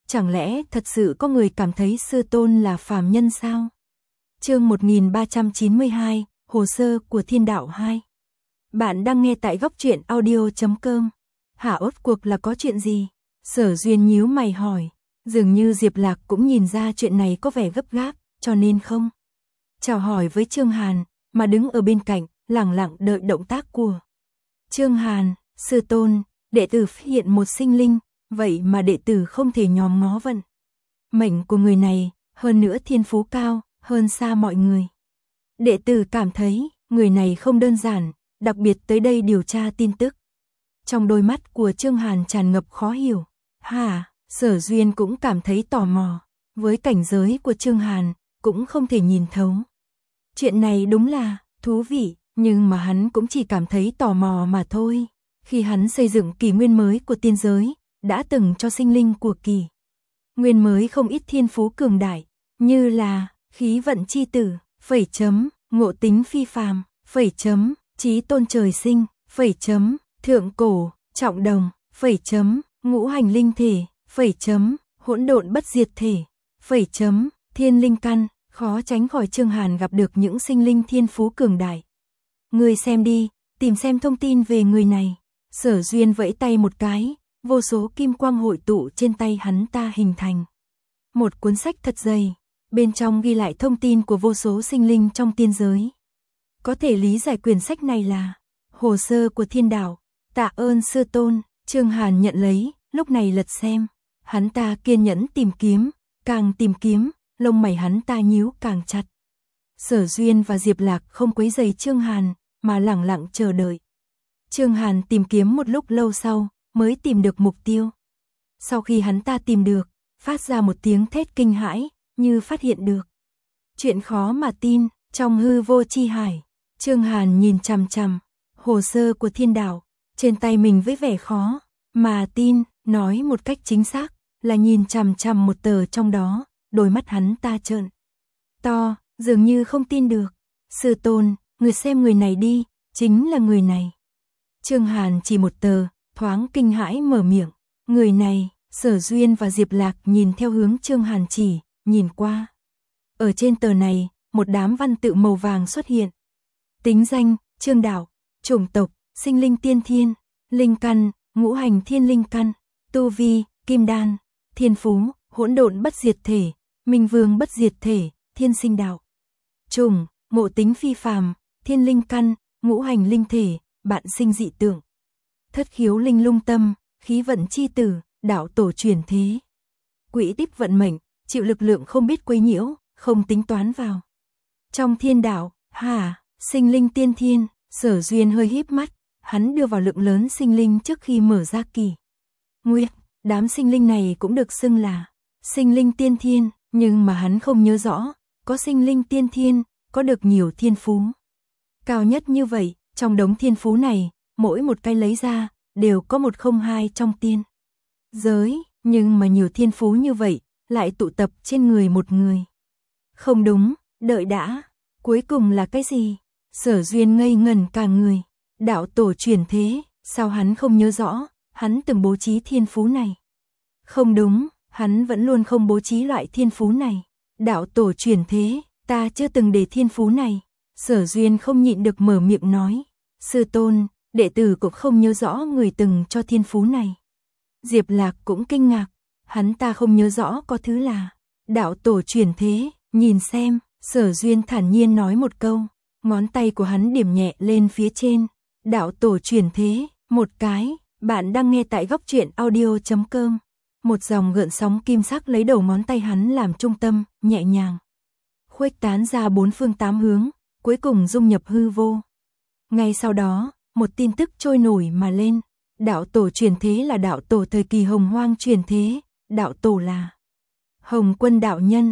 chẳng lẽ thật sự có người cảm thấy sư tôn là phàm nhân sao? Chương 1392, Hồ sơ của Thiên Đạo 2. Bạn đang nghe tại góc truyện audio.com. Hả, ốt cuộc là có chuyện gì? Sở Duyên nhíu mày hỏi. Dường như Diệp Lạc cũng nhìn ra chuyện này có vẻ gấp gáp, cho nên không chào hỏi với Trương Hàn, mà đứng ở bên cạnh, lẳng lặng đợi động tác của Trương Hàn. Sư tôn, đệ tử hiện một sinh linh, vậy mà đệ tử không thể nhòm ngó vận mệnh của người này, hơn nữa thiên phú cao, hơn xa mọi người. Đệ tử cảm thấy, người này không đơn giản, đặc biệt tới đây điều tra tin tức. Trong đôi mắt của Trương Hàn tràn ngập khó hiểu. Hả, Sở Duyên cũng cảm thấy tò mò, với cảnh giới của Trương Hàn, cũng không thể nhìn thấu. Chuyện này đúng là thú vị, nhưng mà hắn cũng chỉ cảm thấy tò mò mà thôi. Khi hắn xây dựng kỷ nguyên mới của tiên giới, đã từng cho sinh linh của kỷ nguyên mới không ít thiên phú cường đại, như là khí vận chi tử, ngộ tính phi phàm, chí tôn trời sinh, thượng cổ, trọng đồng, ngũ hành linh thể, hỗn độn bất diệt thể, thiên linh căn. Khó tránh khỏi Trương Hàn gặp được những sinh linh thiên phú cường đại. Ngươi xem đi, tìm xem thông tin về người này. Sở Duyên vẫy tay một cái, vô số kim quang hội tụ trên tay hắn ta hình thành một cuốn sách thật dày, bên trong ghi lại thông tin của vô số sinh linh trong tiên giới. Có thể lý giải quyển sách này là Hồ sơ của Thiên Đạo. Tạ ơn sư tôn. Trương Hàn nhận lấy, lúc này lật xem. Hắn ta kiên nhẫn tìm kiếm, càng tìm kiếm, lông mày hắn ta nhíu càng chặt. Sở Duyên và Diệp Lạc không quấy rầy Trương Hàn, mà lẳng lặng chờ đợi. Trương Hàn tìm kiếm một lúc lâu sau, mới tìm được mục tiêu. Sau khi hắn ta tìm được, phát ra một tiếng thét kinh hãi, như phát hiện được chuyện khó mà tin. Trong hư vô chi hải, Trương Hàn nhìn chằm chằm hồ sơ của Thiên Đạo trên tay mình với vẻ khó mà tin, nói một cách chính xác là nhìn chằm chằm một tờ trong đó. Đôi mắt hắn ta trợn to, dường như không tin được. Sư tôn, người xem người này đi, chính là người này. Trương Hàn chỉ một tờ, thoáng kinh hãi mở miệng. Người này. Sở Duyên và Diệp Lạc nhìn theo hướng Trương Hàn chỉ, nhìn qua. Ở trên tờ này, một đám văn tự màu vàng xuất hiện. Tính danh, Trương Đạo, chủng tộc, sinh linh tiên thiên, linh căn, ngũ hành thiên linh căn, tu vi, kim đan, thiên phú, hỗn độn bất diệt thể, minh vương bất diệt thể, thiên sinh đạo. Chủng, ngộ tính phi phàm, thiên linh căn, ngũ hành linh thể, bạn sinh dị tượng. Thất khiếu linh lung tâm, khí vận chi tử, đạo tổ truyền thế. Quỹ tích vận mệnh, chịu lực lượng không biết quấy nhiễu, không tính toán vào. Trong thiên đạo, sinh linh tiên thiên. Sở Duyên hơi híp mắt, hắn đưa vào lượng lớn sinh linh trước khi mở ra kỳ nguyên. Đám sinh linh này cũng được xưng là sinh linh tiên thiên, nhưng mà hắn không nhớ rõ, có sinh linh tiên thiên, có được nhiều thiên phú cao nhất như vậy. Trong đống thiên phú này, mỗi một cái lấy ra, đều có 102 trong tiên giới, nhưng mà nhiều thiên phú như vậy, lại tụ tập trên người một người. Không đúng, đợi đã, cuối cùng là cái gì? Sở Duyên ngây ngẩn cả người. Đạo tổ truyền thế, sao hắn không nhớ rõ, hắn từng bố trí thiên phú này. Không đúng, hắn vẫn luôn không bố trí loại thiên phú này. Đạo tổ truyền thế, ta chưa từng để thiên phú này. Sở Duyên không nhịn được mở miệng nói. Sư tôn, đệ tử cũng không nhớ rõ người từng cho thiên phú này. Diệp Lạc cũng kinh ngạc, hắn ta không nhớ rõ có thứ là đạo tổ truyền thế. Nhìn xem, Sở Duyên thản nhiên nói một câu, ngón tay của hắn điểm nhẹ lên phía trên. Đạo tổ truyền thế, một cái. Bạn đang nghe tại góc truyện audio.com. Một dòng gợn sóng kim sắc lấy đầu ngón tay hắn làm trung tâm, nhẹ nhàng khuếch tán ra bốn phương tám hướng, cuối cùng dung nhập hư vô. Ngay sau đó, một tin tức trôi nổi mà lên. Đạo tổ truyền thế là đạo tổ thời kỳ Hồng Hoang truyền thế. Đạo tổ là Hồng Quân đạo nhân.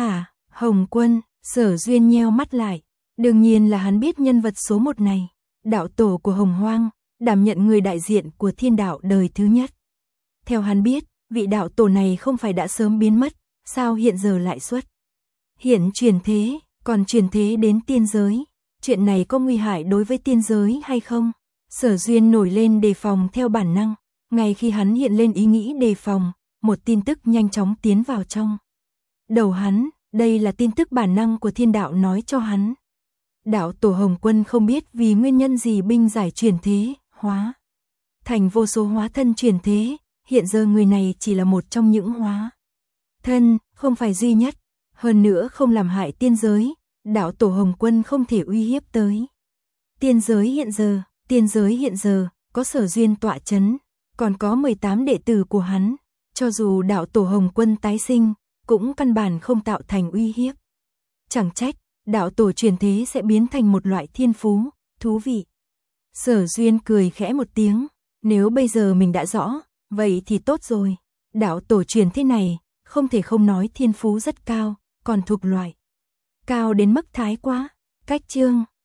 Hồng Quân. Sở Duyên nheo mắt lại. Đương nhiên là hắn biết nhân vật số 1 này. Đạo tổ của Hồng Hoang, đảm nhận người đại diện của thiên đạo đời thứ nhất. Theo hắn biết, vị đạo tổ này không phải đã sớm biến mất, sao hiện giờ lại xuất hiện truyền thế, còn truyền thế đến tiên giới. Chuyện này có nguy hại đối với tiên giới hay không? Sở Duyên nổi lên đề phòng theo bản năng. Ngay khi hắn hiện lên ý nghĩ đề phòng, một tin tức nhanh chóng tiến vào trong đầu hắn, đây là tin tức bản năng của thiên đạo nói cho hắn. Đạo tổ Hồng Quân không biết vì nguyên nhân gì binh giải chuyển thế, hóa thành vô số hóa thân chuyển thế, hiện giờ người này chỉ là một trong những hóa thân, không phải duy nhất, hơn nữa không làm hại tiên giới, đạo tổ Hồng Quân không thể uy hiếp tới. Tiên giới hiện giờ, có Sở Duyên tọa chấn, còn có 18 đệ tử của hắn, cho dù đạo tổ Hồng Quân tái sinh, cũng căn bản không tạo thành uy hiếp. Chẳng trách, đạo tổ truyền thế sẽ biến thành một loại thiên phú, thú vị. Sở Duyên cười khẽ một tiếng, nếu bây giờ mình đã rõ, vậy thì tốt rồi. Đạo tổ truyền thế này, không thể không nói thiên phú rất cao, còn thuộc loại cao đến mức thái quá. Cách chương